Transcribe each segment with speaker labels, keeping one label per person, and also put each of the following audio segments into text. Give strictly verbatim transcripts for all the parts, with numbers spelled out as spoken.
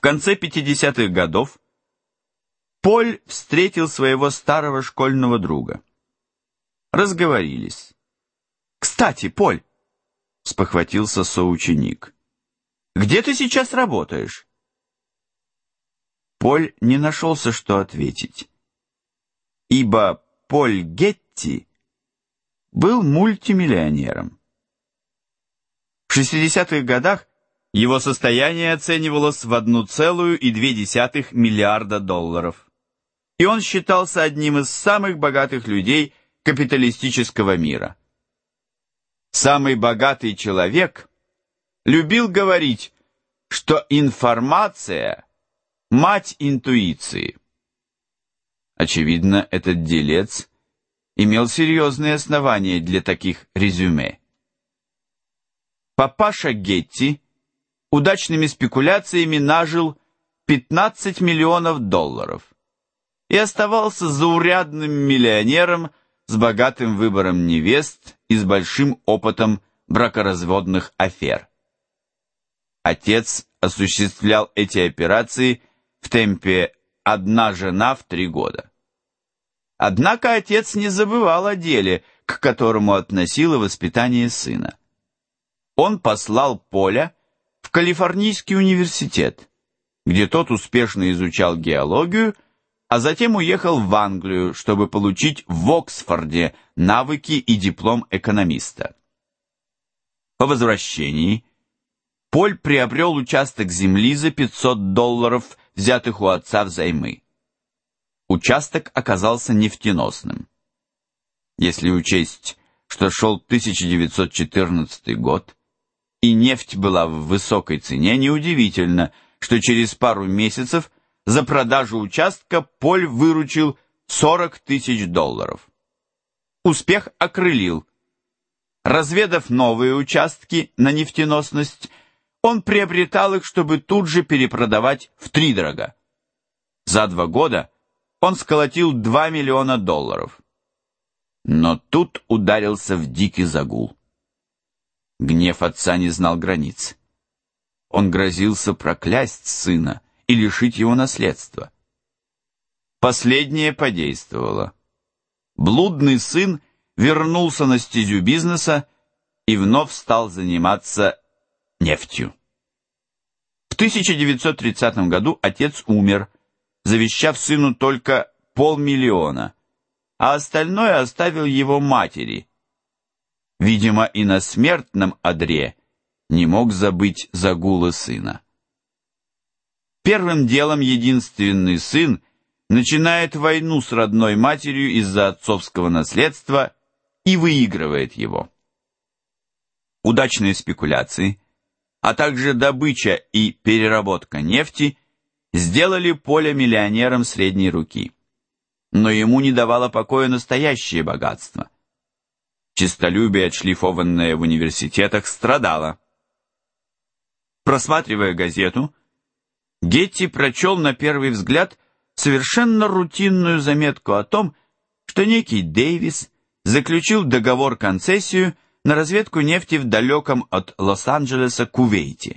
Speaker 1: конце пятидесятых годов Поль встретил своего старого школьного друга. Разговорились. «Кстати, Поль», — спохватился соученик, — «где ты сейчас работаешь?» Поль не нашелся, что ответить, ибо Поль Гетти был мультимиллионером. В шестидесятых годах его состояние оценивалось в одну целую две десятых миллиарда долларов, и он считался одним из самых богатых людей капиталистического мира. Самый богатый человек любил говорить, что информация – мать интуиции. Очевидно, этот делец имел серьезные основания для таких резюме. Папаша Гетти удачными спекуляциями нажил пятнадцать миллионов долларов и оставался заурядным миллионером с богатым выбором невест и с большим опытом бракоразводных афер. Отец осуществлял эти операции в темпе одна жена в три года. Однако отец не забывал о деле, к которому относило воспитание сына. Он послал Поля в Калифорнийский университет, где тот успешно изучал геологию, а затем уехал в Англию, чтобы получить в Оксфорде навыки и диплом экономиста. По возвращении Поль приобрел участок земли за пятьсот долларов, взятых у отца взаймы. Участок оказался нефтеносным. Если учесть, что шел тысяча девятьсот четырнадцатый год, и нефть была в высокой цене, неудивительно, что через пару месяцев за продажу участка Поль выручил сорок тысяч долларов. Успех окрылил. Разведав новые участки на нефтеносность, он приобретал их, чтобы тут же перепродавать втридорога. За два года он сколотил два миллиона долларов. Но тут ударился в дикий загул. Гнев отца не знал границ. Он грозился проклясть сына и лишить его наследства. Последнее подействовало. Блудный сын вернулся на стезю бизнеса и вновь стал заниматься нефтью. В тысяча девятьсот тридцатом году отец умер, завещав сыну только полмиллиона, а остальное оставил его матери. Видимо, и на смертном одре не мог забыть загулы сына. Первым делом единственный сын начинает войну с родной матерью из-за отцовского наследства и выигрывает его. Удачные спекуляции, а также добыча и переработка нефти сделали Поля миллионером средней руки. Но ему не давало покоя настоящее богатство. Честолюбие, отшлифованное в университетах, страдало. Просматривая газету, Гетти прочел на первый взгляд совершенно рутинную заметку о том, что некий Дэвис заключил договор-концессию на разведку нефти в далеком от Лос-Анджелеса Кувейте.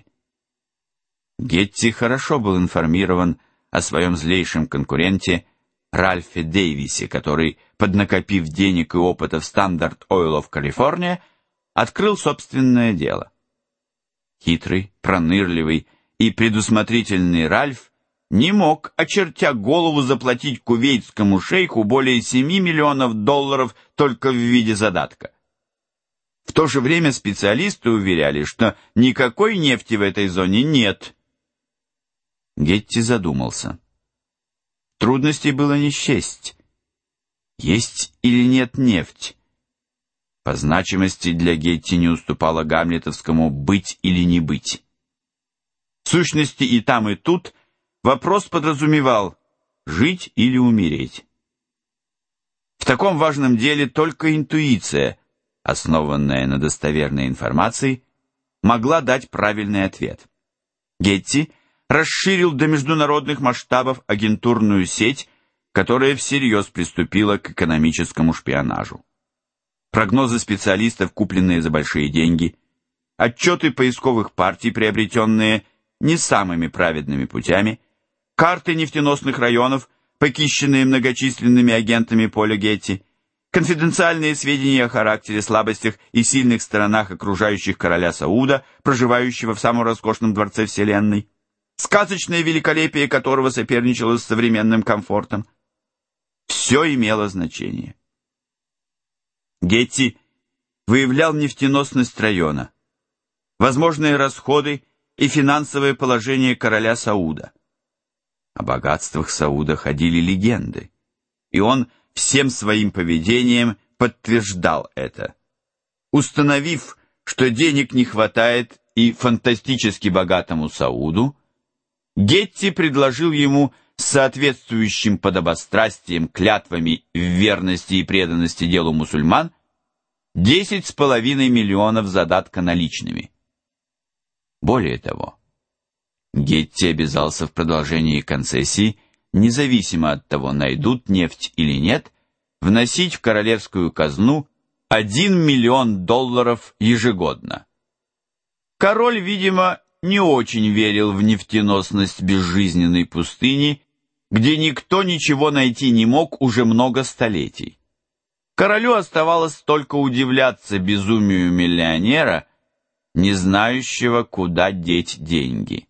Speaker 1: Гетти хорошо был информирован о своем злейшем конкуренте Ральфе Дэвисе, который, поднакопив денег и опыта в Standard Oil of California, открыл собственное дело. Хитрый, пронырливый и предусмотрительный Ральф не мог, очертя голову, заплатить кувейтскому шейху более семи миллионов долларов только в виде задатка. В то же время специалисты уверяли, что никакой нефти в этой зоне нет. Гетти задумался. Трудностей было не счесть. Есть или нет нефть? По значимости для Гетти не уступала гамлетовскому «быть или не быть». В сущности, и там, и тут вопрос подразумевал «жить или умереть». В таком важном деле только интуиция, основанная на достоверной информации, могла дать правильный ответ. Гетти расширил до международных масштабов агентурную сеть, которая всерьез приступила к экономическому шпионажу. Прогнозы специалистов, купленные за большие деньги, отчеты поисковых партий, приобретенные не самыми праведными путями, карты нефтеносных районов, похищенные многочисленными агентами Поля Гетти, конфиденциальные сведения о характере, слабостях и сильных сторонах окружающих короля Сауда, проживающего в самом роскошном дворце Вселенной, сказочное великолепие которого соперничало с современным комфортом. Все имело значение. Гетти выявлял нефтеносность района, возможные расходы и финансовое положение короля Сауда. О богатствах Сауда ходили легенды, и он всем своим поведением подтверждал это. Установив, что денег не хватает и фантастически богатому Сауду, Гетти предложил ему с соответствующим подобострастием, клятвами в верности и преданности делу мусульман десять с половиной миллионов задатка наличными. Более того, Гетти обязался в продолжении концессии, независимо от того, найдут нефть или нет, вносить в королевскую казну один миллион долларов ежегодно. Король, видимо, не очень верил в нефтеносность безжизненной пустыни, где никто ничего найти не мог уже много столетий. Королю оставалось только удивляться безумию миллионера, не знающего, куда деть деньги.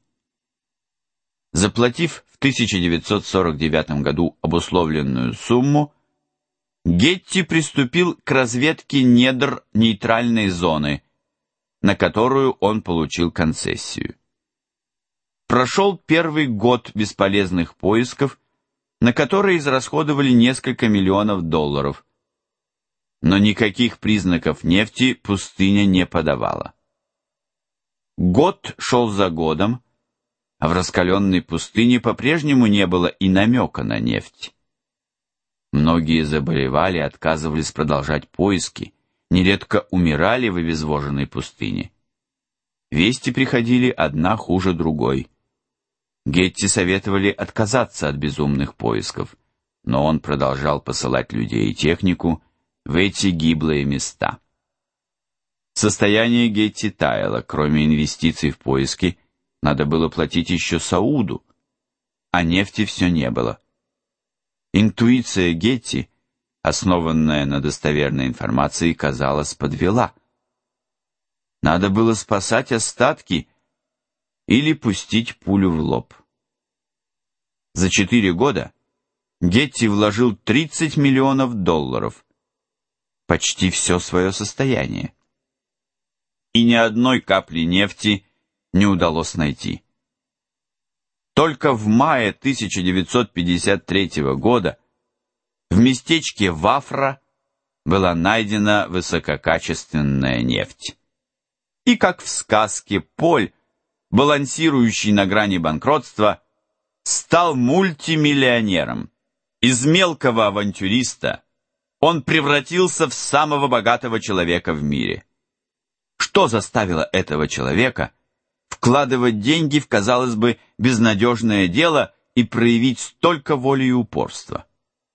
Speaker 1: Заплатив в тысяча девятьсот сорок девятом году обусловленную сумму, Гетти приступил к разведке недр нейтральной зоны, на которую он получил концессию. Прошел первый год бесполезных поисков, на которые израсходовали несколько миллионов долларов, но никаких признаков нефти пустыня не подавала. Год шел за годом, а в раскаленной пустыне по-прежнему не было и намека на нефть. Многие заболевали, отказывались продолжать поиски, нередко умирали в обезвоженной пустыне. Вести приходили одна хуже другой. Гетти советовали отказаться от безумных поисков, но он продолжал посылать людей и технику в эти гиблые места. Состояние Гетти таяло, кроме инвестиций в поиски, надо было платить еще Сауду, а нефти все не было. Интуиция Гетти, основанная на достоверной информации, казалось, подвела. Надо было спасать остатки или пустить пулю в лоб. За четыре года Гетти вложил тридцать миллионов долларов, почти все свое состояние. И ни одной капли нефти не удалось найти. Только в мае тысяча девятьсот пятьдесят третьего года в местечке Вафра была найдена высококачественная нефть. И как в сказке, Поль, балансирующий на грани банкротства, стал мультимиллионером. Из мелкого авантюриста он превратился в самого богатого человека в мире. Что заставило этого человека вкладывать деньги в, казалось бы, безнадежное дело и проявить столько воли и упорства?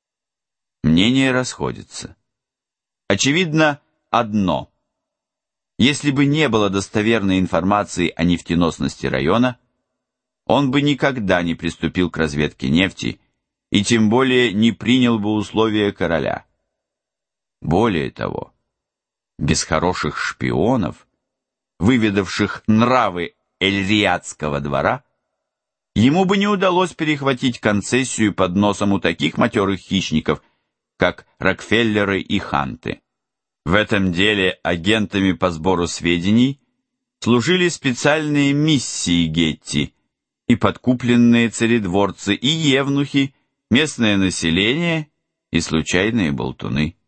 Speaker 1: Мнения расходятся. Очевидно одно. Если бы не было достоверной информации о нефтеносности района, он бы никогда не приступил к разведке нефти и тем более не принял бы условия короля. Более того, без хороших шпионов, выведавших нравы Эль-Риядского двора, ему бы не удалось перехватить концессию под носом у таких матерых хищников, как Рокфеллеры и Ханты. В этом деле агентами по сбору сведений служили специальные миссии Гетти и подкупленные царедворцы, и евнухи, местное население и случайные болтуны.